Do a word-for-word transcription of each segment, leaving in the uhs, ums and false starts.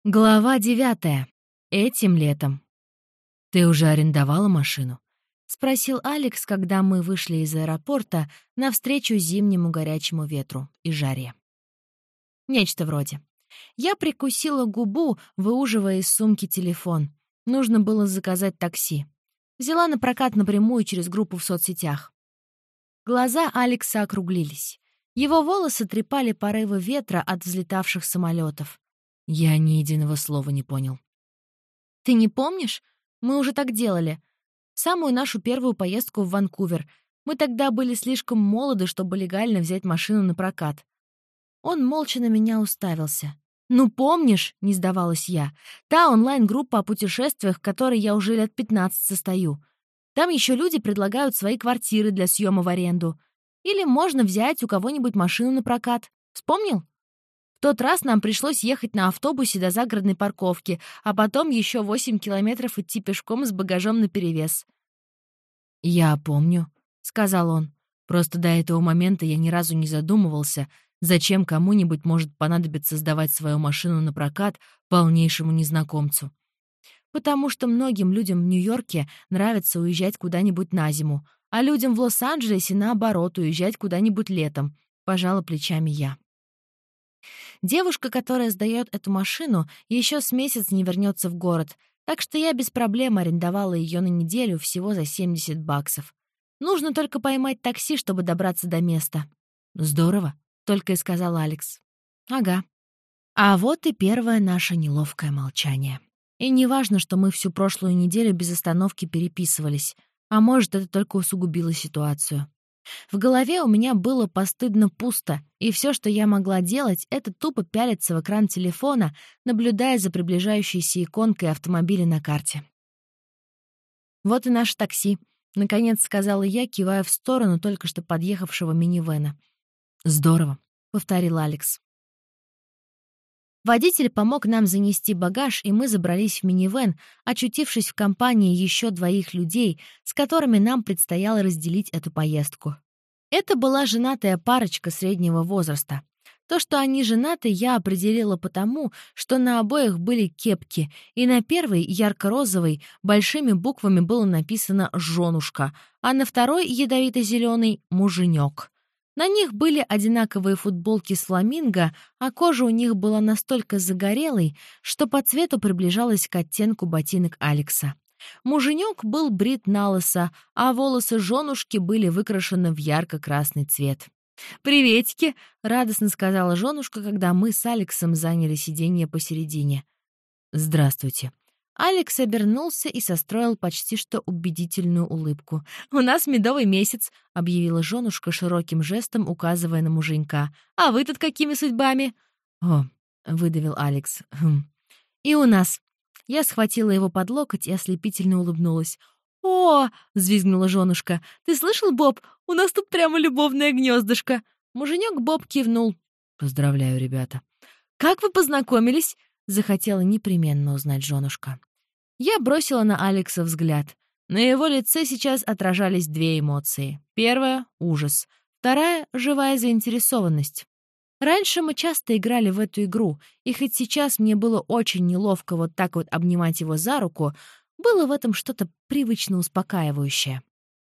Глава девятая. Этим летом. «Ты уже арендовала машину?» — спросил Алекс, когда мы вышли из аэропорта навстречу зимнему горячему ветру и жаре. Нечто вроде. Я прикусила губу, выуживая из сумки телефон. Нужно было заказать такси. Взяла на прокат напрямую через группу в соцсетях. Глаза Алекса округлились. Его волосы трепали порывы ветра от взлетавших самолетов. Я ни единого слова не понял. «Ты не помнишь? Мы уже так делали. Самую нашу первую поездку в Ванкувер. Мы тогда были слишком молоды, чтобы легально взять машину на прокат». Он молча на меня уставился. «Ну, помнишь?» — не сдавалась я. «Та онлайн-группа о путешествиях, в которой я уже лет пятнадцать состою. Там еще люди предлагают свои квартиры для съема в аренду. Или можно взять у кого-нибудь машину на прокат. Вспомнил? В тот раз нам пришлось ехать на автобусе до загородной парковки, а потом еще восемь километров идти пешком с багажом наперевес». «Я помню», — сказал он. «Просто до этого момента я ни разу не задумывался, зачем кому-нибудь может понадобиться сдавать свою машину на прокат полнейшему незнакомцу. Потому что многим людям в Нью-Йорке нравится уезжать куда-нибудь на зиму, а людям в Лос-Анджелесе, наоборот, уезжать куда-нибудь летом», — пожала плечами я. Девушка, которая сдаёт эту машину, еще с месяц не вернется в город, так что я без проблем арендовала ее на неделю всего за семьдесят баксов. Нужно только поймать такси, чтобы добраться до места. «Здорово», — только и сказал Алекс. «Ага». А вот и первое наше неловкое молчание. И не важно, что мы всю прошлую неделю без остановки переписывались, а может, это только усугубило ситуацию. В голове у меня было постыдно пусто, и все, что я могла делать, это тупо пялиться в экран телефона, наблюдая за приближающейся иконкой автомобиля на карте. «Вот и наше такси», — наконец сказала я, кивая в сторону только что подъехавшего минивэна. «Здорово», — повторил Алекс. Водитель помог нам занести багаж, и мы забрались в минивэн, очутившись в компании еще двоих людей, с которыми нам предстояло разделить эту поездку. Это была женатая парочка среднего возраста. То, что они женаты, я определила потому, что на обоих были кепки, и на первой, ярко-розовой, большими буквами было написано «Жёнушка», а на второй, ядовито-зелёной, «Муженёк». На них были одинаковые футболки с фламинго, а кожа у них была настолько загорелой, что по цвету приближалась к оттенку ботинок Алекса. Муженек был брит налысо, а волосы женушки были выкрашены в ярко-красный цвет. «Приветики!» — радостно сказала женушка, когда мы с Алексом заняли сиденье посередине. «Здравствуйте». Алекс обернулся и состроил почти что убедительную улыбку. «У нас медовый месяц», — объявила женушка широким жестом, указывая на муженька. «А вы тут какими судьбами?» «О», — выдавил Алекс. «Хм. И у нас». Я схватила его под локоть и ослепительно улыбнулась. «О!» — взвизгнула женушка. «Ты слышал, Боб? У нас тут прямо любовное гнездышко». Муженек Боб кивнул. «Поздравляю, ребята». «Как вы познакомились?» — захотела непременно узнать женушка. Я бросила на Алекса взгляд. На его лице сейчас отражались две эмоции. Первая — ужас. Вторая — живая заинтересованность. Раньше мы часто играли в эту игру, и хоть сейчас мне было очень неловко вот так вот обнимать его за руку, было в этом что-то привычно успокаивающее.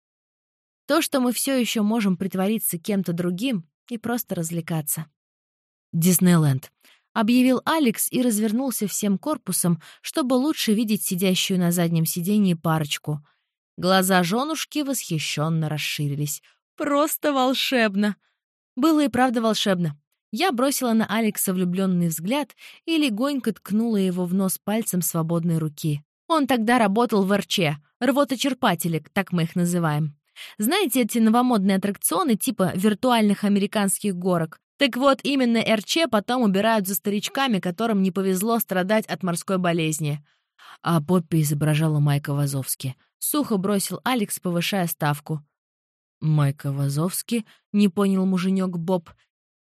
То, что мы все еще можем притвориться кем-то другим и просто развлекаться. «Диснейленд», — объявил Алекс и развернулся всем корпусом, чтобы лучше видеть сидящую на заднем сиденье парочку. Глаза женушки восхищенно расширились. «Просто волшебно!» Было и правда волшебно. Я бросила на Алекса влюбленный взгляд и легонько ткнула его в нос пальцем свободной руки. Он тогда работал в эр че, рвоточерпателек, так мы их называем. Знаете эти новомодные аттракционы типа виртуальных американских горок? Так вот, именно эр че потом убирают за старичками, которым не повезло страдать от морской болезни. А Поппи изображала Майка Вазовски. Сухо бросил Алекс, повышая ставку. «Майка Вазовски?» — не понял муженек Боб.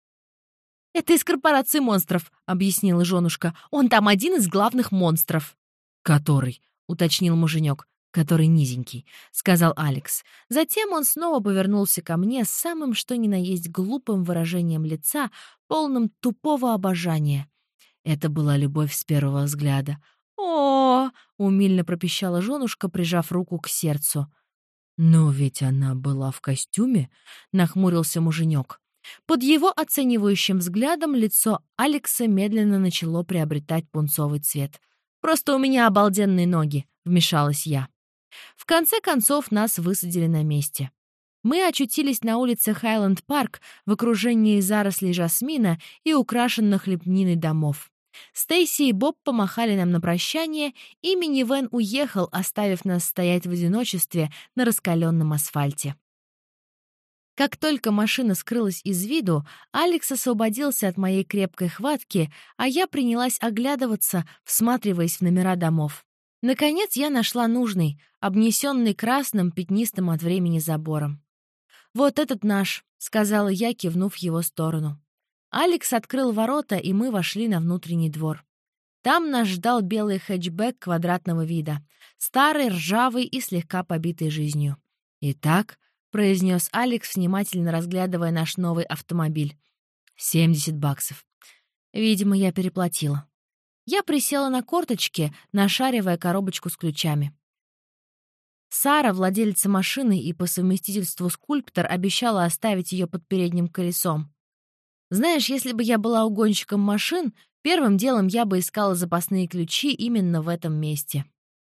«Это из корпорации монстров», — объяснила женушка. «Он там один из главных монстров». «Который?» — уточнил муженек. «Который низенький», — сказал Алекс. Затем он снова повернулся ко мне с самым что ни на есть глупым выражением лица, полным тупого обожания. Это была любовь с первого взгляда. О, умильно пропищала женушка, прижав руку к сердцу. «Но ведь она была в костюме», — нахмурился муженек. Под его оценивающим взглядом лицо Алекса медленно начало приобретать пунцовый цвет. «Просто у меня обалденные ноги», — вмешалась я. В конце концов нас высадили на месте. Мы очутились на улице Хайленд-парк в окружении зарослей жасмина и украшенных лепниной домов. Стейси и Боб помахали нам на прощание, и минивэн уехал, оставив нас стоять в одиночестве на раскаленном асфальте. Как только машина скрылась из виду, Алекс освободился от моей крепкой хватки, а я принялась оглядываться, всматриваясь в номера домов. Наконец я нашла нужный, обнесенный красным пятнистым от времени забором. «Вот этот наш», — сказала я, кивнув в его сторону. Алекс открыл ворота, и мы вошли на внутренний двор. Там нас ждал белый хэтчбэк квадратного вида, старый, ржавый и слегка побитый жизнью. «Итак», — произнес Алекс, внимательно разглядывая наш новый автомобиль, — «семьдесят баксов». Видимо, я переплатила. Я присела на корточки, нашаривая коробочку с ключами. Сара, владелица машины и по совместительству скульптор, обещала оставить ее под передним колесом. Знаешь, если бы я была угонщиком машин, первым делом я бы искала запасные ключи именно в этом месте.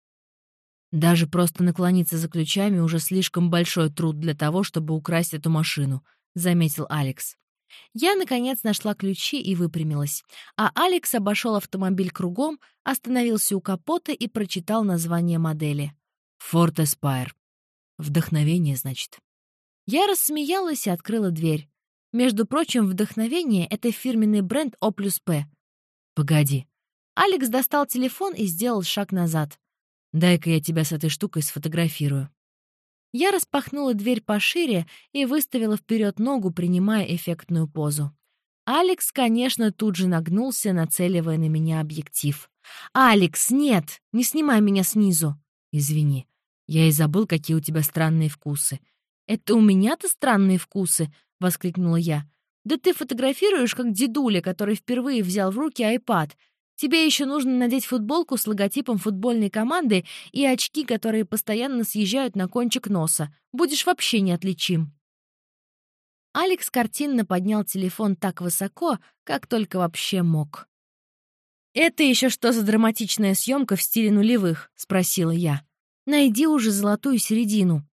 Даже просто наклониться за ключами уже слишком большой труд для того, чтобы украсть эту машину, заметил Алекс. Я, наконец, нашла ключи и выпрямилась, а Алекс обошел автомобиль кругом, остановился у капота и прочитал название модели. «Форд Эспайр». Вдохновение, значит. Я рассмеялась и открыла дверь. Между прочим, вдохновение — это фирменный бренд О плюс П. Погоди. Алекс достал телефон и сделал шаг назад. Дай-ка я тебя с этой штукой сфотографирую. Я распахнула дверь пошире и выставила вперед ногу, принимая эффектную позу. Алекс, конечно, тут же нагнулся, нацеливая на меня объектив. «Алекс, нет! Не снимай меня снизу!» «Извини, я и забыл, какие у тебя странные вкусы». «Это у меня-то странные вкусы?» — воскликнула я. «Да ты фотографируешь, как дедуля, который впервые взял в руки айпад. Тебе еще нужно надеть футболку с логотипом футбольной команды и очки, которые постоянно съезжают на кончик носа. Будешь вообще неотличим». Алекс картинно поднял телефон так высоко, как только вообще мог. «Это еще что за драматичная съемка в стиле нулевых?» — спросила я. «Найди уже золотую середину».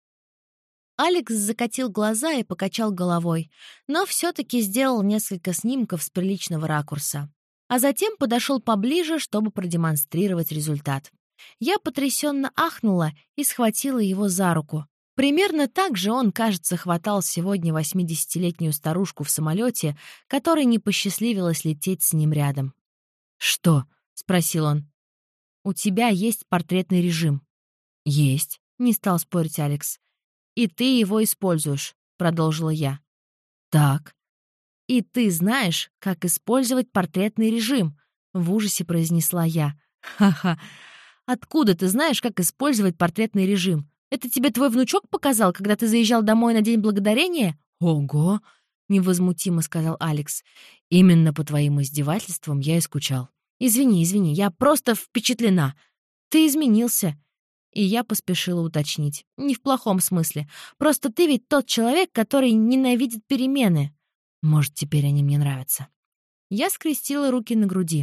Алекс закатил глаза и покачал головой, но все-таки сделал несколько снимков с приличного ракурса. А затем подошел поближе, чтобы продемонстрировать результат. Я потрясенно ахнула и схватила его за руку. Примерно так же он, кажется, хватал сегодня восьмидесятилетнюю старушку в самолете, которой не посчастливилось лететь с ним рядом. «Что?» — спросил он. «У тебя есть портретный режим». «Есть», — не стал спорить Алекс. «И ты его используешь», — продолжила я. «Так». «И ты знаешь, как использовать портретный режим», — в ужасе произнесла я. «Ха-ха. Откуда ты знаешь, как использовать портретный режим? Это тебе твой внучок показал, когда ты заезжал домой на День Благодарения?» «Ого!» — невозмутимо сказал Алекс. «Именно по твоим издевательствам я и скучал. Извини, извини, я просто впечатлена. Ты изменился». И я поспешила уточнить. «Не в плохом смысле. Просто ты ведь тот человек, который ненавидит перемены». «Может, теперь они мне нравятся». Я скрестила руки на груди.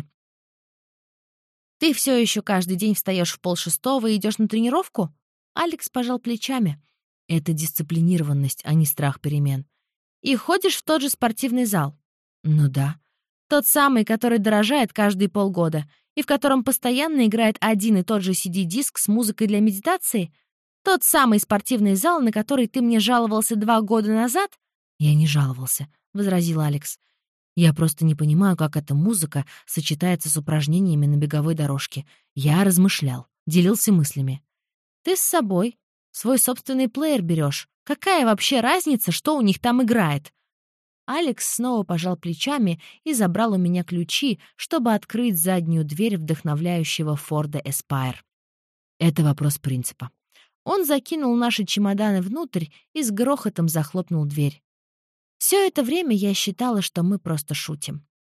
«Ты все еще каждый день встаешь в полшестого и идешь на тренировку?» Алекс пожал плечами. «Это дисциплинированность, а не страх перемен». «И ходишь в тот же спортивный зал?» «Ну да». «Тот самый, который дорожает каждые полгода, и в котором постоянно играет один и тот же си ди-диск с музыкой для медитации? Тот самый спортивный зал, на который ты мне жаловался два года назад?» «Я не жаловался», — возразил Алекс. «Я просто не понимаю, как эта музыка сочетается с упражнениями на беговой дорожке. Я размышлял, делился мыслями». «Ты с собой свой собственный плеер берешь. Какая вообще разница, что у них там играет?» Алекс снова пожал плечами и забрал у меня ключи, чтобы открыть заднюю дверь вдохновляющего Форда Эспайр. Это вопрос принципа. Он закинул наши чемоданы внутрь и с грохотом захлопнул дверь. Все это время я считала, что мы просто шутим.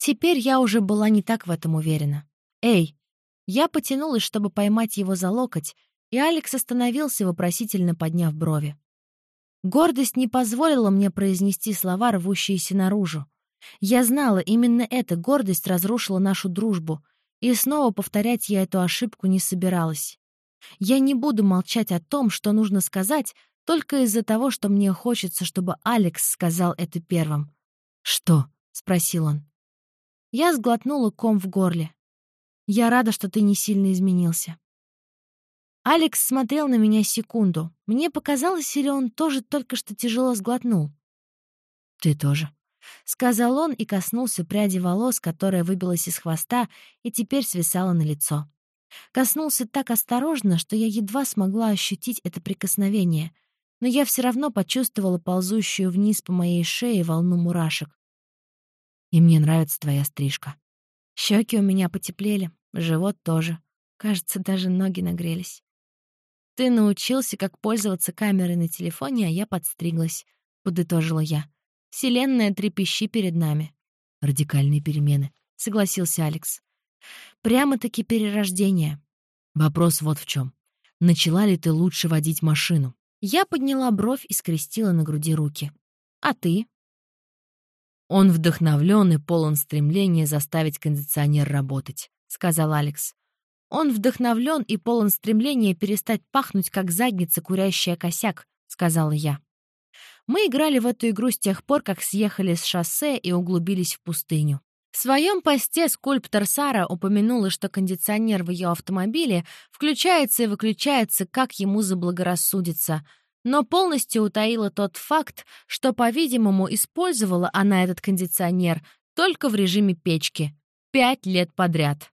Теперь я уже была не так в этом уверена. «Эй!» Я потянулась, чтобы поймать его за локоть, и Алекс остановился, вопросительно подняв брови. Гордость не позволила мне произнести слова, рвущиеся наружу. Я знала, именно эта гордость разрушила нашу дружбу, и снова повторять я эту ошибку не собиралась. Я не буду молчать о том, что нужно сказать, только из-за того, что мне хочется, чтобы Алекс сказал это первым. «Что?» — спросил он. Я сглотнула ком в горле. «Я рада, что ты не сильно изменился». Алекс смотрел на меня секунду. Мне показалось, или он тоже только что тяжело сглотнул. «Ты тоже», — сказал он и коснулся пряди волос, которая выбилась из хвоста и теперь свисала на лицо. Коснулся так осторожно, что я едва смогла ощутить это прикосновение, но я все равно почувствовала ползущую вниз по моей шее волну мурашек. «И мне нравится твоя стрижка». Щеки у меня потеплели, живот тоже. Кажется, даже ноги нагрелись. «Ты научился, как пользоваться камерой на телефоне, а я подстриглась», — подытожила я. «Вселенная трепещи перед нами». «Радикальные перемены», — согласился Алекс. «Прямо-таки перерождение». «Вопрос вот в чем. Начала ли ты лучше водить машину?» Я подняла бровь и скрестила на груди руки. «А ты?» «Он вдохновлен и полон стремления заставить кондиционер работать», — сказал Алекс. «Он вдохновлен и полон стремления перестать пахнуть, как задница, курящая косяк», — сказала я. Мы играли в эту игру с тех пор, как съехали с шоссе и углубились в пустыню. В своем посте скульптор Сара упомянула, что кондиционер в ее автомобиле включается и выключается, как ему заблагорассудится, но полностью утаила тот факт, что, по-видимому, использовала она этот кондиционер только в режиме печки. Пять лет подряд.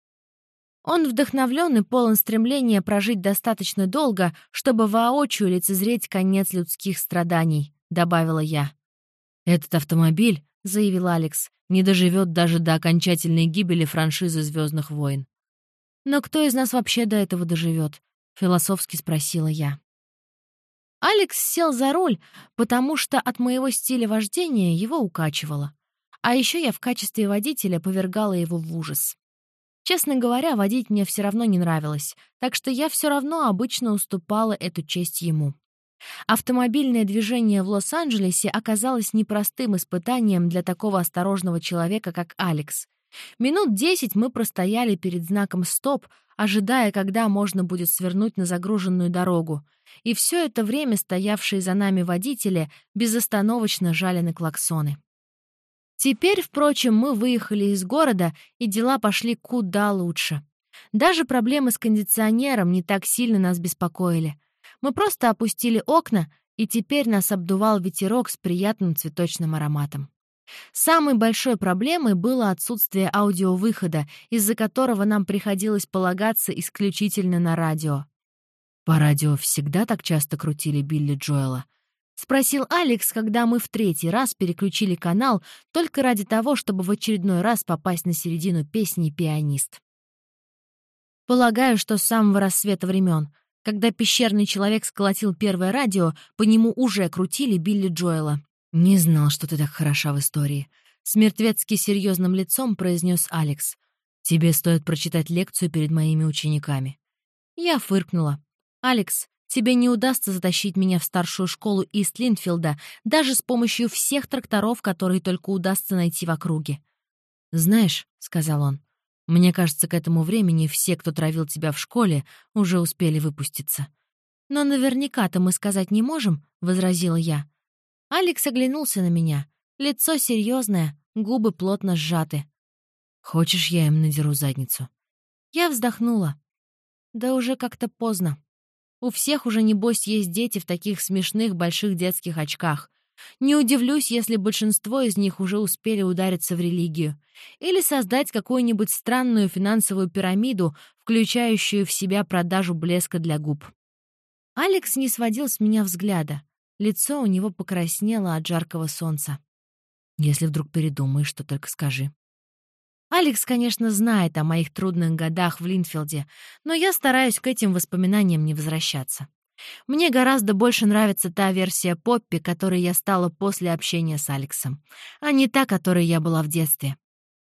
Он вдохновлен и полон стремления прожить достаточно долго, чтобы воочию лицезреть конец людских страданий, добавила я. «Этот автомобиль, — заявил Алекс, — не доживет даже до окончательной гибели франшизы «Звездных войн». «Но кто из нас вообще до этого доживет?» — философски спросила я. Алекс сел за руль, потому что от моего стиля вождения его укачивало. А еще я в качестве водителя повергала его в ужас. Честно говоря, водить мне все равно не нравилось, так что я все равно обычно уступала эту честь ему. Автомобильное движение в Лос-Анджелесе оказалось непростым испытанием для такого осторожного человека, как Алекс. Минут десять мы простояли перед знаком «Стоп», ожидая, когда можно будет свернуть на загруженную дорогу, и все это время стоявшие за нами водители безостановочно жали на клаксоны. Теперь, впрочем, мы выехали из города, и дела пошли куда лучше. Даже проблемы с кондиционером не так сильно нас беспокоили. Мы просто опустили окна, и теперь нас обдувал ветерок с приятным цветочным ароматом. Самой большой проблемой было отсутствие аудиовыхода, из-за которого нам приходилось полагаться исключительно на радио. «По радио всегда так часто крутили Билли Джоэла?» — спросил Алекс, когда мы в третий раз переключили канал только ради того, чтобы в очередной раз попасть на середину песни «Пианист». Полагаю, что с самого рассвета времен. Когда пещерный человек сколотил первое радио, по нему уже крутили Билли Джоэла. «Не знал, что ты так хороша в истории», — с мертвецки серьезным лицом произнес Алекс. «Тебе стоит прочитать лекцию перед моими учениками». Я фыркнула. «Алекс, тебе не удастся затащить меня в старшую школу Ист-Линфилда даже с помощью всех тракторов, которые только удастся найти в округе». «Знаешь», — сказал он, — «мне кажется, к этому времени все, кто травил тебя в школе, уже успели выпуститься». «Но наверняка-то мы сказать не можем», — возразила я. Алекс оглянулся на меня. Лицо серьезное, губы плотно сжаты. «Хочешь, я им надеру задницу?» Я вздохнула. Да уже как-то поздно. У всех уже, небось, есть дети в таких смешных больших детских очках. Не удивлюсь, если большинство из них уже успели удариться в религию. Или создать какую-нибудь странную финансовую пирамиду, включающую в себя продажу блеска для губ. Алекс не сводил с меня взгляда. Лицо у него покраснело от жаркого солнца. «Если вдруг передумаешь, то только скажи». Алекс, конечно, знает о моих трудных годах в Линфилде, но я стараюсь к этим воспоминаниям не возвращаться. Мне гораздо больше нравится та версия Поппи, которой я стала после общения с Алексом, а не та, которой я была в детстве.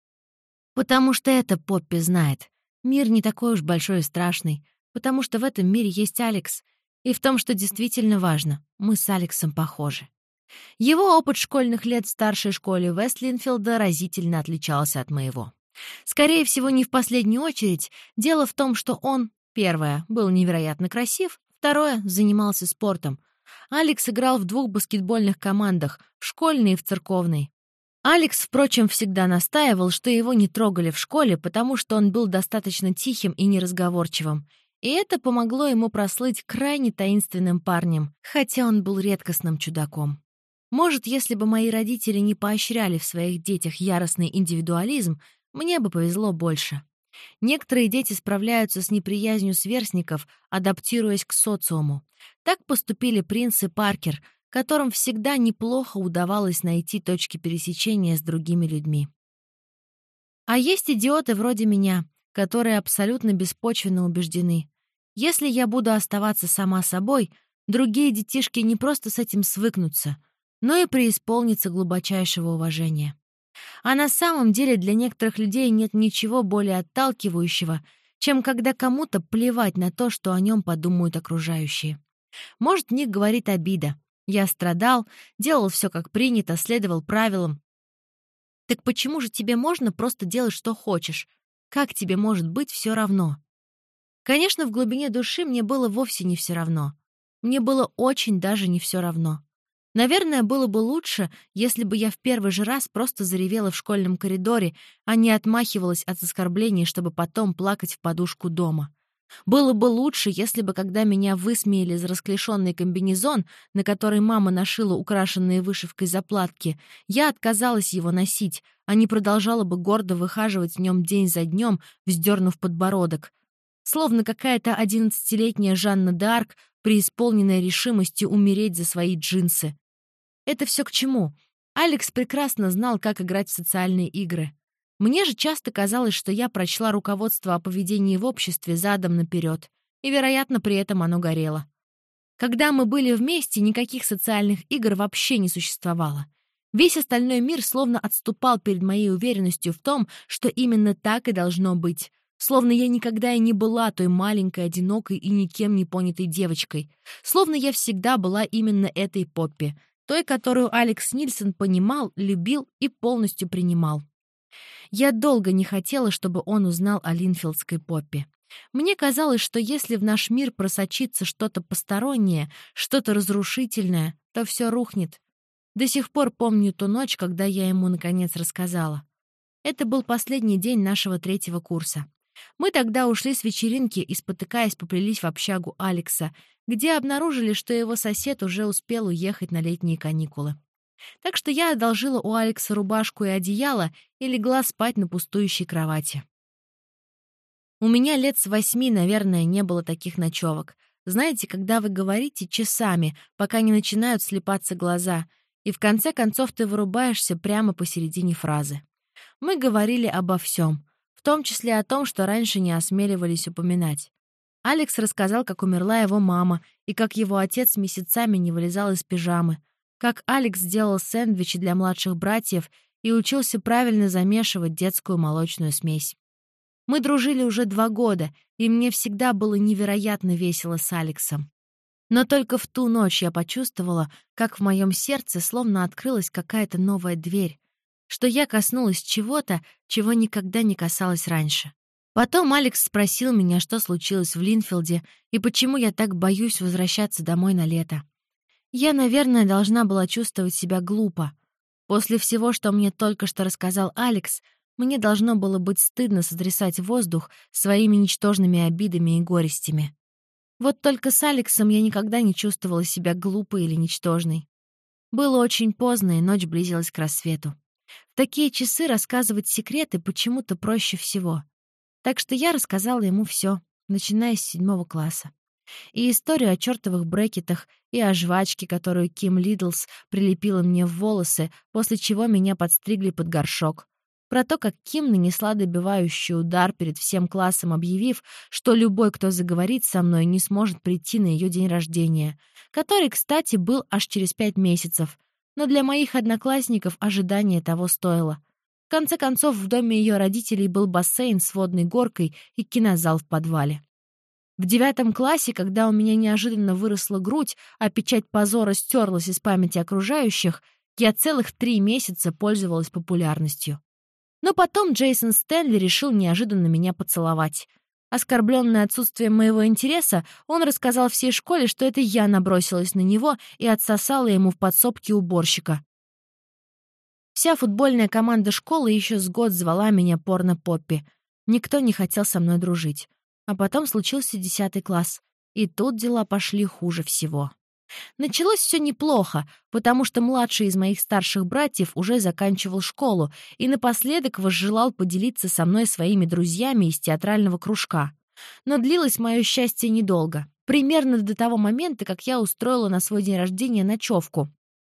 Потому что это Поппи знает. Мир не такой уж большой и страшный, потому что в этом мире есть Алекс. И в том, что действительно важно, мы с Алексом похожи. Его опыт школьных лет в старшей школе Вестлинфилда разительно отличался от моего. Скорее всего, не в последнюю очередь. Дело в том, что он, первое, был невероятно красив, второе, занимался спортом. Алекс играл в двух баскетбольных командах, в школьной и в церковной. Алекс, впрочем, всегда настаивал, что его не трогали в школе, потому что он был достаточно тихим и неразговорчивым. И это помогло ему прослыть крайне таинственным парнем, хотя он был редкостным чудаком. Может, если бы мои родители не поощряли в своих детях яростный индивидуализм, мне бы повезло больше. Некоторые дети справляются с неприязнью сверстников, адаптируясь к социуму. Так поступили Принц и Паркер, которым всегда неплохо удавалось найти точки пересечения с другими людьми. А есть идиоты вроде меня, которые абсолютно беспочвенно убеждены. Если я буду оставаться сама собой, другие детишки не просто с этим свыкнутся, но и преисполнятся глубочайшего уважения. А на самом деле для некоторых людей нет ничего более отталкивающего, чем когда кому-то плевать на то, что о нем подумают окружающие. Может, в них говорит обида. Я страдал, делал все как принято, следовал правилам. Так почему же тебе можно просто делать, что хочешь? Как тебе может быть все равно? Конечно, в глубине души мне было вовсе не все равно. Мне было очень даже не все равно. Наверное, было бы лучше, если бы я в первый же раз просто заревела в школьном коридоре, а не отмахивалась от оскорблений, чтобы потом плакать в подушку дома. Было бы лучше, если бы, когда меня высмеяли за расклешенный комбинезон, на который мама нашила украшенные вышивкой заплатки, я отказалась его носить, а не продолжала бы гордо выхаживать в нем день за днем, вздернув подбородок. Словно какая-то одиннадцатилетняя Жанна д'Арк, преисполненная решимостью умереть за свои джинсы. Это все к чему? Алекс прекрасно знал, как играть в социальные игры. Мне же часто казалось, что я прочла руководство о поведении в обществе задом наперед, и, вероятно, при этом оно горело. Когда мы были вместе, никаких социальных игр вообще не существовало. Весь остальной мир словно отступал перед моей уверенностью в том, что именно так и должно быть. Словно я никогда и не была той маленькой, одинокой и никем не понятой девочкой. Словно я всегда была именно этой Поппи, той, которую Алекс Нильсон понимал, любил и полностью принимал. Я долго не хотела, чтобы он узнал о линфилдской Поппи. Мне казалось, что если в наш мир просочится что-то постороннее, что-то разрушительное, то все рухнет. До сих пор помню ту ночь, когда я ему наконец рассказала. Это был последний день нашего третьего курса. Мы тогда ушли с вечеринки и, спотыкаясь, поплелись в общагу Алекса, где обнаружили, что его сосед уже успел уехать на летние каникулы. Так что я одолжила у Алекса рубашку и одеяло и легла спать на пустующей кровати. У меня лет с восьми, наверное, не было таких ночевок. Знаете, когда вы говорите часами, пока не начинают слипаться глаза, и в конце концов ты вырубаешься прямо посередине фразы. Мы говорили обо всем, в том числе о том, что раньше не осмеливались упоминать. Алекс рассказал, как умерла его мама, и как его отец месяцами не вылезал из пижамы, как Алекс делал сэндвичи для младших братьев и учился правильно замешивать детскую молочную смесь. Мы дружили уже два года, и мне всегда было невероятно весело с Алексом. Но только в ту ночь я почувствовала, как в моем сердце словно открылась какая-то новая дверь, что я коснулась чего-то, чего никогда не касалась раньше. Потом Алекс спросил меня, что случилось в Линфилде и почему я так боюсь возвращаться домой на лето. Я, наверное, должна была чувствовать себя глупо. После всего, что мне только что рассказал Алекс, мне должно было быть стыдно сотрясать воздух своими ничтожными обидами и горестями. Вот только с Алексом я никогда не чувствовала себя глупой или ничтожной. Было очень поздно, и ночь близилась к рассвету. В такие часы рассказывать секреты почему-то проще всего. Так что я рассказала ему все, начиная с седьмого класса. И историю о чертовых брекетах, и о жвачке, которую Ким Лидлс прилепила мне в волосы, после чего меня подстригли под горшок. Про то, как Ким нанесла добивающий удар перед всем классом, объявив, что любой, кто заговорит со мной, не сможет прийти на ее день рождения, который, кстати, был аж через пять месяцев. Но для моих одноклассников ожидание того стоило. В конце концов, в доме ее родителей был бассейн с водной горкой и кинозал в подвале. В девятом классе, когда у меня неожиданно выросла грудь, а печать позора стерлась из памяти окружающих, я целых три месяца пользовалась популярностью. Но потом Джейсон Стэнли решил неожиданно меня поцеловать. Оскорбленный отсутствием моего интереса, он рассказал всей школе, что это я набросилась на него и отсосала ему в подсобке уборщика. Вся футбольная команда школы еще с год звала меня порно-поппи. Никто не хотел со мной дружить. А потом случился десятый класс, и тут дела пошли хуже всего. Началось все неплохо, потому что младший из моих старших братьев уже заканчивал школу и напоследок возжелал поделиться со мной своими друзьями из театрального кружка. Но длилось мое счастье недолго, примерно до того момента, как я устроила на свой день рождения ночевку,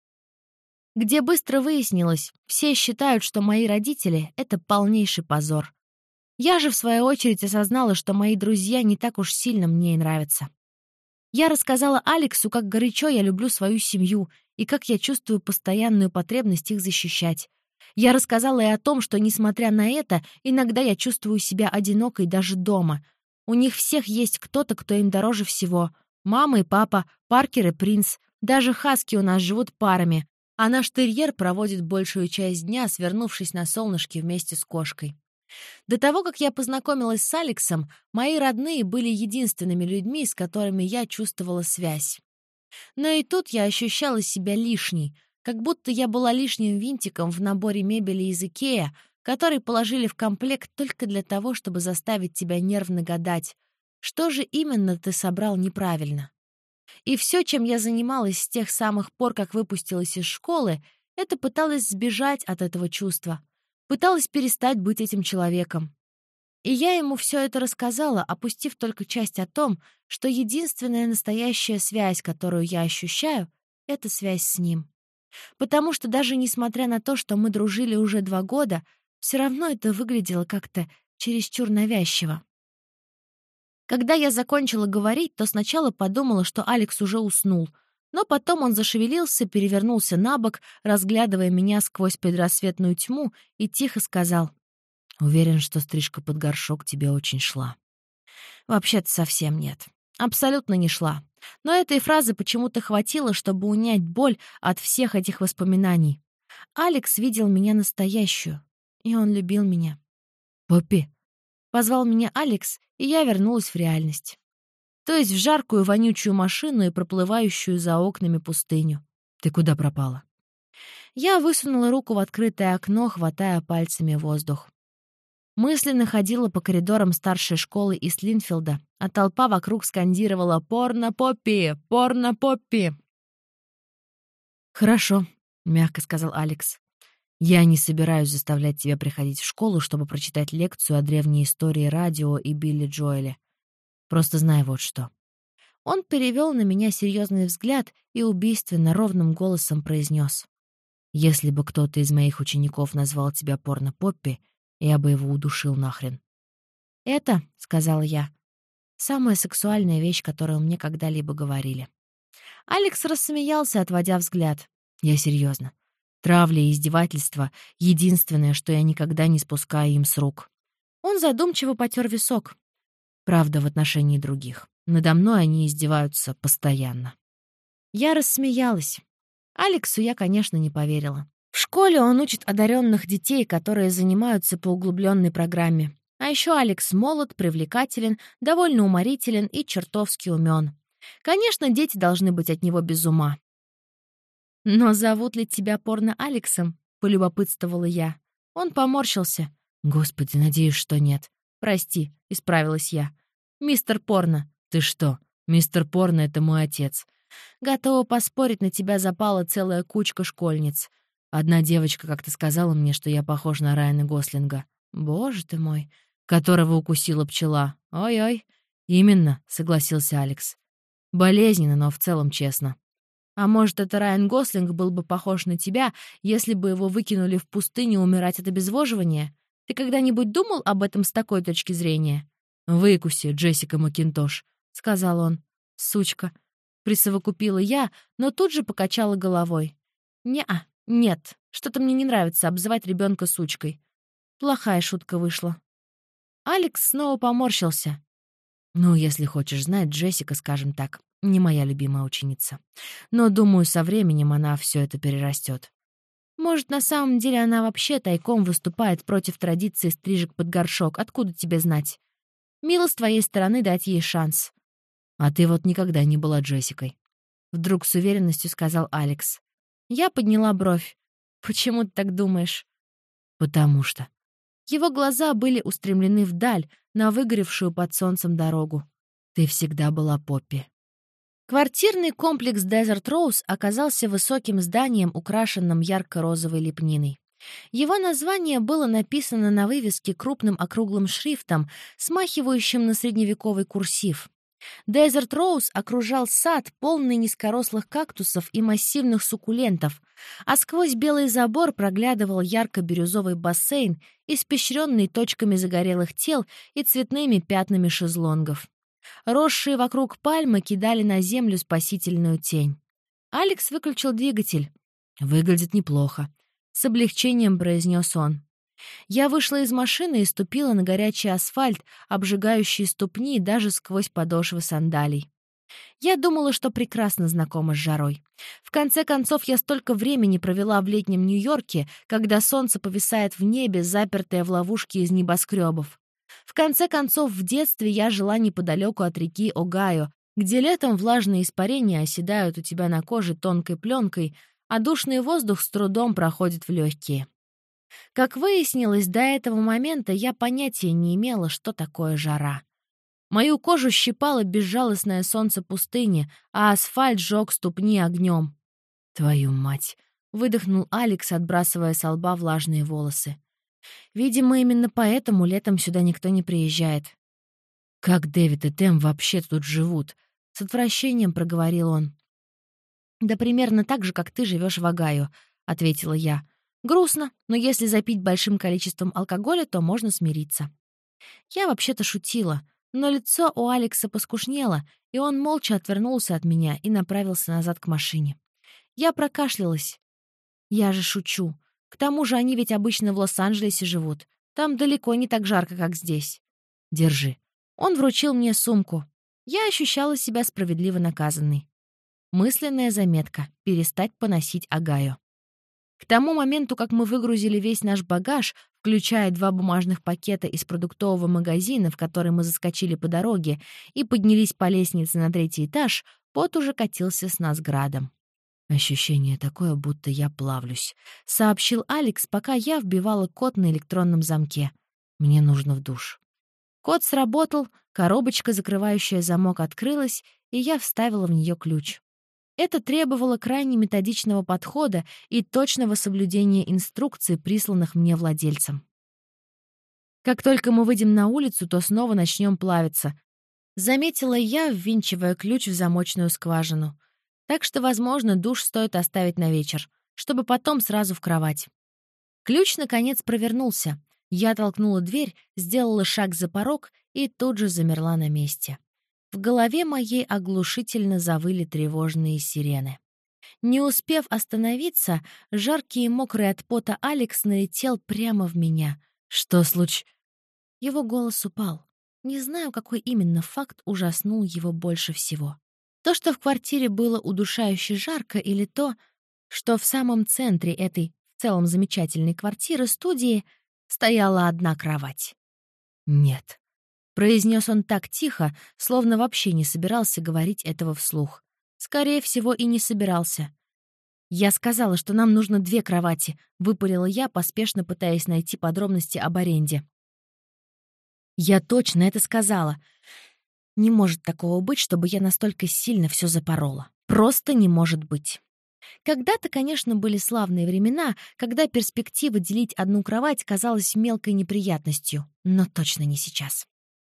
где быстро выяснилось, все считают, что мои родители — это полнейший позор. Я же, в свою очередь, осознала, что мои друзья не так уж сильно мне и нравятся. Я рассказала Алексу, как горячо я люблю свою семью и как я чувствую постоянную потребность их защищать. Я рассказала и о том, что, несмотря на это, иногда я чувствую себя одинокой даже дома. У них всех есть кто-то, кто им дороже всего. Мама и папа, Паркер и Принц. Даже хаски у нас живут парами, а наш терьер проводит большую часть дня, свернувшись на солнышке вместе с кошкой. До того, как я познакомилась с Алексом, мои родные были единственными людьми, с которыми я чувствовала связь. Но и тут я ощущала себя лишней, как будто я была лишним винтиком в наборе мебели из Икеа, который положили в комплект только для того, чтобы заставить тебя нервно гадать, что же именно ты собрал неправильно. И все, чем я занималась с тех самых пор, как выпустилась из школы, это пыталась сбежать от этого чувства. Пыталась перестать быть этим человеком. И я ему все это рассказала, опустив только часть о том, что единственная настоящая связь, которую я ощущаю, — это связь с ним. Потому что даже несмотря на то, что мы дружили уже два года, все равно это выглядело как-то чересчур навязчиво. Когда я закончила говорить, то сначала подумала, что Алекс уже уснул, но потом он зашевелился, перевернулся на бок, разглядывая меня сквозь предрассветную тьму, и тихо сказал: «Уверен, что стрижка под горшок тебе очень шла». Вообще-то совсем нет. Абсолютно не шла. Но этой фразы почему-то хватило, чтобы унять боль от всех этих воспоминаний. Алекс видел меня настоящую, и он любил меня. «Поппи!» — позвал меня Алекс, и я вернулась в реальность. То есть в жаркую вонючую машину и проплывающую за окнами пустыню. «Ты куда пропала?» Я высунула руку в открытое окно, хватая пальцами воздух. Мысленно ходила по коридорам старшей школы из Линфилда, а толпа вокруг скандировала «Порно-поппи! Порно-поппи!». «Хорошо», — мягко сказал Алекс. «Я не собираюсь заставлять тебя приходить в школу, чтобы прочитать лекцию о древней истории радио и Билли Джоэле. Просто знай вот что». Он перевел на меня серьезный взгляд и убийственно ровным голосом произнес: «Если бы кто-то из моих учеников назвал тебя порно-поппи, я бы его удушил нахрен». «Это, — сказала я, — самая сексуальная вещь, которую мне когда-либо говорили». Алекс рассмеялся, отводя взгляд. «Я серьезно. Травля и издевательство — единственное, что я никогда не спускаю им с рук». Он задумчиво потер висок. «Правда, в отношении других. Надо мной они издеваются постоянно». Я рассмеялась. Алексу я, конечно, не поверила. В школе он учит одаренных детей, которые занимаются по углубленной программе. А еще Алекс молод, привлекателен, довольно уморителен и чертовски умен. Конечно, дети должны быть от него без ума. «Но зовут ли тебя порно-Алексом?» — полюбопытствовала я. Он поморщился. «Господи, надеюсь, что нет». «Прости», — исправилась я. «Мистер Порно». «Ты что? Мистер Порно — это мой отец». «Готова поспорить, на тебя запала целая кучка школьниц. Одна девочка как-то сказала мне, что я похож на Райана Гослинга». «Боже ты мой!» «Которого укусила пчела». «Ой-ой». «Именно», — согласился Алекс. «Болезненно, но в целом честно». «А может, это Райан Гослинг был бы похож на тебя, если бы его выкинули в пустыню умирать от обезвоживания? Ты когда-нибудь думал об этом с такой точки зрения?» «Выкуси, Джессика Макинтош», — сказал он. «Сучка», — присовокупила я, но тут же покачала головой. «Не-а, нет, Что-то мне не нравится обзывать ребенка сучкой. Плохая шутка вышла. Алекс снова поморщился. Ну, если хочешь знать, Джессика, скажем так, не моя любимая ученица. Но, думаю, со временем она все это перерастет. Может, на самом деле она вообще тайком выступает против традиции стрижек под горшок. Откуда тебе знать? Мило с твоей стороны дать ей шанс. А ты вот никогда не была Джессикой. Вдруг с уверенностью сказал Алекс. Я подняла бровь. Почему ты так думаешь? Потому что. Его глаза были устремлены вдаль, на выгоревшую под солнцем дорогу. Ты всегда была Поппи. Квартирный комплекс Desert Rose оказался высоким зданием, украшенным ярко-розовой лепниной. Его название было написано на вывеске крупным округлым шрифтом, смахивающим на средневековый курсив. Desert Rose окружал сад, полный низкорослых кактусов и массивных суккулентов, а сквозь белый забор проглядывал ярко-бирюзовый бассейн, испещренный точками загорелых тел и цветными пятнами шезлонгов. Росшие вокруг пальмы кидали на землю спасительную тень. Алекс выключил двигатель. «Выглядит неплохо», — с облегчением произнес он. Я вышла из машины и ступила на горячий асфальт, обжигающий ступни даже сквозь подошвы сандалий. Я думала, что прекрасно знакома с жарой. В конце концов, я столько времени провела в летнем Нью-Йорке, когда солнце повисает в небе, запертое в ловушке из небоскребов. В конце концов, в детстве я жила неподалеку от реки Огайо, где летом влажные испарения оседают у тебя на коже тонкой пленкой, а душный воздух с трудом проходит в легкие. Как выяснилось, до этого момента я понятия не имела, что такое жара. Мою кожу щипало безжалостное солнце пустыни, а асфальт жёг ступни огнем. «Твою мать!» — выдохнул Алекс, отбрасывая со лба влажные волосы. «Видимо, именно поэтому летом сюда никто не приезжает». «Как Дэвид и Тэм вообще тут живут?» — с отвращением проговорил он. «Да примерно так же, как ты живешь в Огайо», — ответила я. «Грустно, но если запить большим количеством алкоголя, то можно смириться». Я вообще-то шутила, но лицо у Алекса поскушнело, и он молча отвернулся от меня и направился назад к машине. Я прокашлялась. Я же шучу. К тому же они ведь обычно в Лос-Анджелесе живут. Там далеко не так жарко, как здесь. Держи. Он вручил мне сумку. Я ощущала себя справедливо наказанной. Мысленная заметка — перестать поносить Огайо. К тому моменту, как мы выгрузили весь наш багаж, включая два бумажных пакета из продуктового магазина, в который мы заскочили по дороге, и поднялись по лестнице на третий этаж, пот уже катился с нас градом. «Ощущение такое, будто я плавлюсь», — сообщил Алекс, пока я вбивала код на электронном замке. «Мне нужно в душ». Код сработал, коробочка, закрывающая замок, открылась, и я вставила в нее ключ. Это требовало крайне методичного подхода и точного соблюдения инструкций, присланных мне владельцем. «Как только мы выйдем на улицу, то снова начнем плавиться», — заметила я, ввинчивая ключ в замочную скважину. «Так что, возможно, душ стоит оставить на вечер, чтобы потом сразу в кровать». Ключ, наконец, провернулся. Я толкнула дверь, сделала шаг за порог и тут же замерла на месте. В голове моей оглушительно завыли тревожные сирены. Не успев остановиться, жаркий и мокрый от пота Алекс налетел прямо в меня. «Что случилось?» Его голос упал. Не знаю, какой именно факт ужаснул его больше всего. То, что в квартире было удушающе жарко, или то, что в самом центре этой в целом замечательной квартиры-студии стояла одна кровать. «Нет», — произнес он так тихо, словно вообще не собирался говорить этого вслух. Скорее всего, и не собирался. «Я сказала, что нам нужно две кровати», — выпалила я, поспешно пытаясь найти подробности об аренде. «Я точно это сказала. Не может такого быть, чтобы я настолько сильно все запорола. Просто не может быть». Когда-то, конечно, были славные времена, когда перспектива делить одну кровать казалась мелкой неприятностью, но точно не сейчас.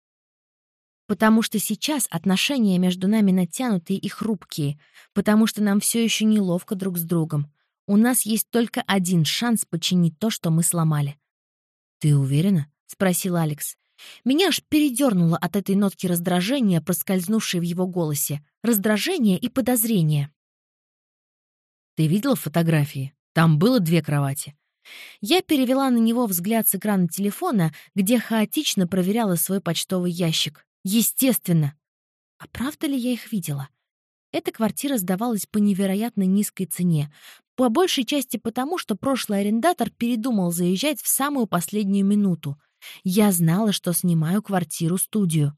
Потому что сейчас отношения между нами натянутые и хрупкие, потому что нам все еще неловко друг с другом. У нас есть только один шанс починить то, что мы сломали. «Ты уверена?» — спросил Алекс. Меня аж передернуло от этой нотки раздражения, проскользнувшей в его голосе. Раздражение и подозрение. «Ты видела фотографии?» Там было две кровати. Я перевела на него взгляд с экрана телефона, где хаотично проверяла свой почтовый ящик. Естественно. А правда ли я их видела? Эта квартира сдавалась по невероятно низкой цене, по большей части потому, что прошлый арендатор передумал заезжать в самую последнюю минуту. Я знала, что снимаю квартиру-студию.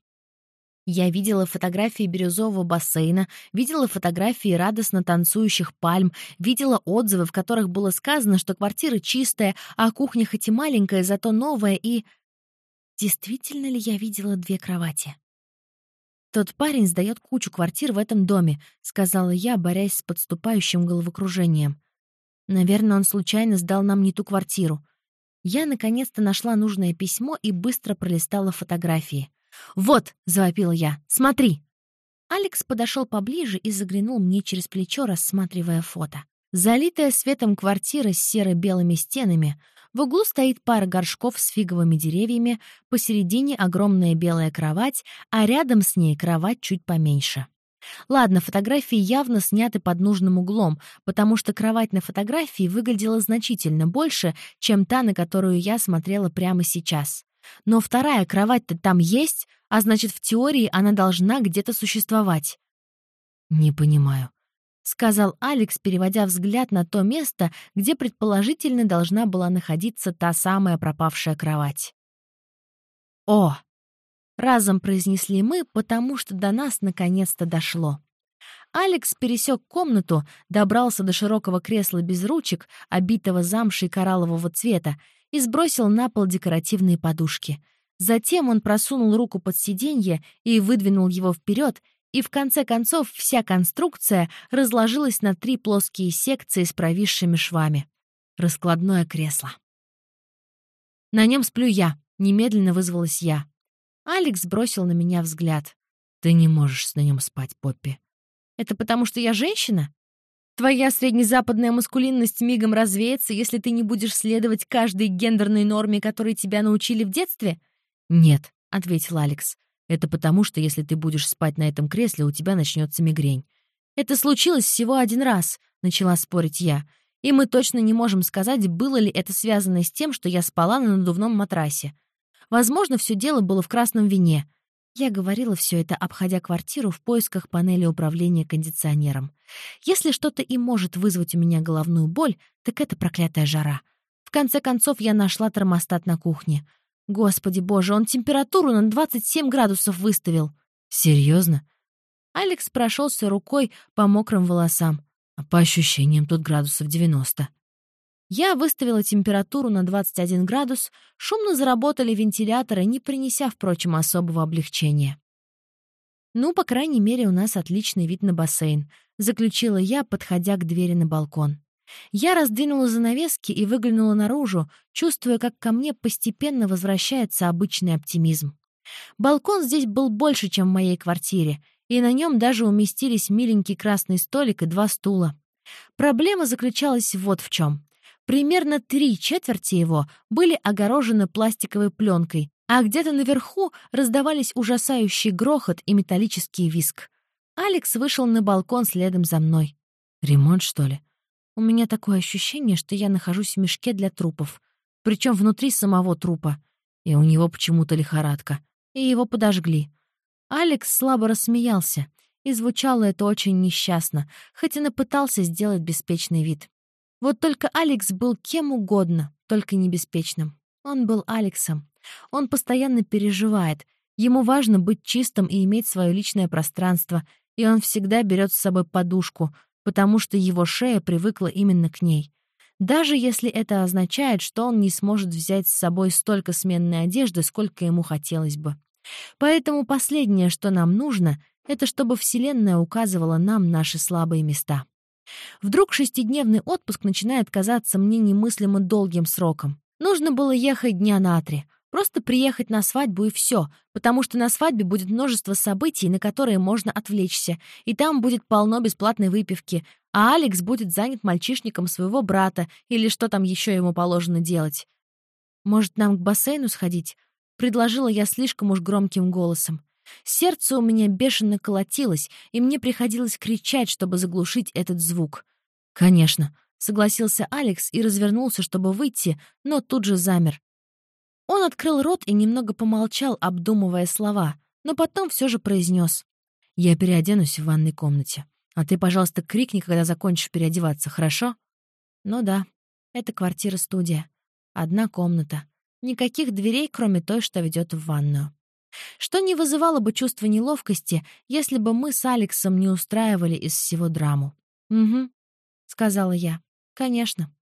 Я видела фотографии бирюзового бассейна, видела фотографии радостно танцующих пальм, видела отзывы, в которых было сказано, что квартира чистая, а кухня хоть и маленькая, зато новая, и... Действительно ли я видела две кровати? «Тот парень сдаёт кучу квартир в этом доме», — сказала я, борясь с подступающим головокружением. «Наверное, он случайно сдал нам не ту квартиру». Я наконец-то нашла нужное письмо и быстро пролистала фотографии. «Вот!» — завопила я. «Смотри!» Алекс подошел поближе и заглянул мне через плечо, рассматривая фото. Залитая светом квартира с серо-белыми стенами. В углу стоит пара горшков с фиговыми деревьями, посередине огромная белая кровать, а рядом с ней кровать чуть поменьше. Ладно, фотографии явно сняты под нужным углом, потому что кровать на фотографии выглядела значительно больше, чем та, на которую я смотрела прямо сейчас. Но вторая кровать-то там есть, а значит, в теории она должна где-то существовать. «Не понимаю», — сказал Алекс, переводя взгляд на то место, где предположительно должна была находиться та самая пропавшая кровать. «О!» — разом произнесли мы, потому что до нас наконец-то дошло. Алекс пересек комнату, добрался до широкого кресла без ручек, обитого замшей кораллового цвета, и сбросил на пол декоративные подушки. Затем он просунул руку под сиденье и выдвинул его вперед, и в конце концов вся конструкция разложилась на три плоские секции с провисшими швами. Раскладное кресло. «На нем сплю я», — немедленно вызвалась я. Алекс бросил на меня взгляд. «Ты не можешь на нем спать, Поппи». «Это потому, что я женщина? Твоя среднезападная маскулинность мигом развеется, если ты не будешь следовать каждой гендерной норме, которой тебя научили в детстве?» «Нет», — ответил Алекс. «Это потому, что если ты будешь спать на этом кресле, у тебя начнется мигрень». «Это случилось всего один раз», — начала спорить я. «И мы точно не можем сказать, было ли это связано с тем, что я спала на надувном матрасе. Возможно, все дело было в красном вине». Я говорила все это, обходя квартиру в поисках панели управления кондиционером. Если что-то и может вызвать у меня головную боль, так это проклятая жара. В конце концов, я нашла термостат на кухне. Господи боже, он температуру на двадцать семь градусов выставил. «Серьезно?» Алекс прошелся рукой по мокрым волосам. «А по ощущениям тут градусов девяносто». Я выставила температуру на двадцать один градус, шумно заработали вентиляторы, не принеся, впрочем, особого облегчения. «Ну, по крайней мере, у нас отличный вид на бассейн», — заключила я, подходя к двери на балкон. Я раздвинула занавески и выглянула наружу, чувствуя, как ко мне постепенно возвращается обычный оптимизм. Балкон здесь был больше, чем в моей квартире, и на нем даже уместились миленький красный столик и два стула. Проблема заключалась вот в чем. Примерно три четверти его были огорожены пластиковой пленкой, а где-то наверху раздавались ужасающий грохот и металлический визг. Алекс вышел на балкон следом за мной. «Ремонт, что ли?» У меня такое ощущение, что я нахожусь в мешке для трупов, причем внутри самого трупа. И у него почему-то лихорадка. И его подожгли. Алекс слабо рассмеялся, и звучало это очень несчастно, хоть и пытался сделать беспечный вид. Вот только Алекс был кем угодно, только не беспечным. Он был Алексом. Он постоянно переживает. Ему важно быть чистым и иметь свое личное пространство, и он всегда берет с собой подушку, потому что его шея привыкла именно к ней. Даже если это означает, что он не сможет взять с собой столько сменной одежды, сколько ему хотелось бы. Поэтому последнее, что нам нужно, это чтобы Вселенная указывала нам наши слабые места. Вдруг шестидневный отпуск начинает казаться мне немыслимо долгим сроком. Нужно было ехать дня на три. Просто приехать на свадьбу и все, потому что на свадьбе будет множество событий, на которые можно отвлечься, и там будет полно бесплатной выпивки, а Алекс будет занят мальчишником своего брата или что там еще ему положено делать. «Может, нам к бассейну сходить?» — предложила я слишком уж громким голосом. Сердце у меня бешено колотилось, и мне приходилось кричать, чтобы заглушить этот звук. «Конечно», — согласился Алекс и развернулся, чтобы выйти, но тут же замер. Он открыл рот и немного помолчал, обдумывая слова, но потом все же произнес: «Я переоденусь в ванной комнате. А ты, пожалуйста, крикни, когда закончишь переодеваться, хорошо?» «Ну да, это квартира-студия. Одна комната. Никаких дверей, кроме той, что ведет в ванную. Что не вызывало бы чувства неловкости, если бы мы с Алексом не устраивали из всего драму». «Угу», — сказала я. «Конечно».